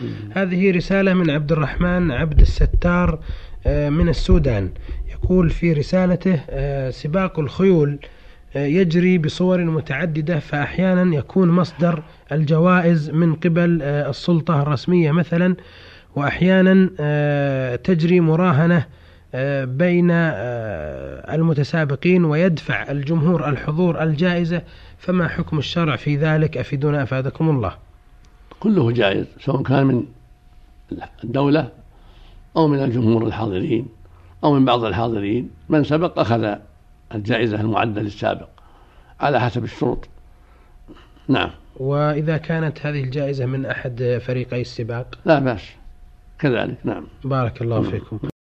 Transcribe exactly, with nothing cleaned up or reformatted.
هذه رسالة من عبد الرحمن عبد الستار من السودان، يقول في رسالته: سباق الخيول يجري بصور متعددة، فأحيانا يكون مصدر الجوائز من قبل السلطة الرسمية مثلا، وأحيانا تجري مراهنة بين المتسابقين ويدفع الجمهور الحضور الجائزة، فما حكم الشرع في ذلك؟ أفيدونا أفادكم الله. كله جائز، سواء كان من الدولة أو من الجمهور الحاضرين أو من بعض الحاضرين، من سبق أخذ الجائزة المعدة للسابق على حسب الشروط. نعم. وإذا كانت هذه الجائزة من أحد فريقي السباق؟ لا بأس كذلك. نعم. بارك الله فيكم.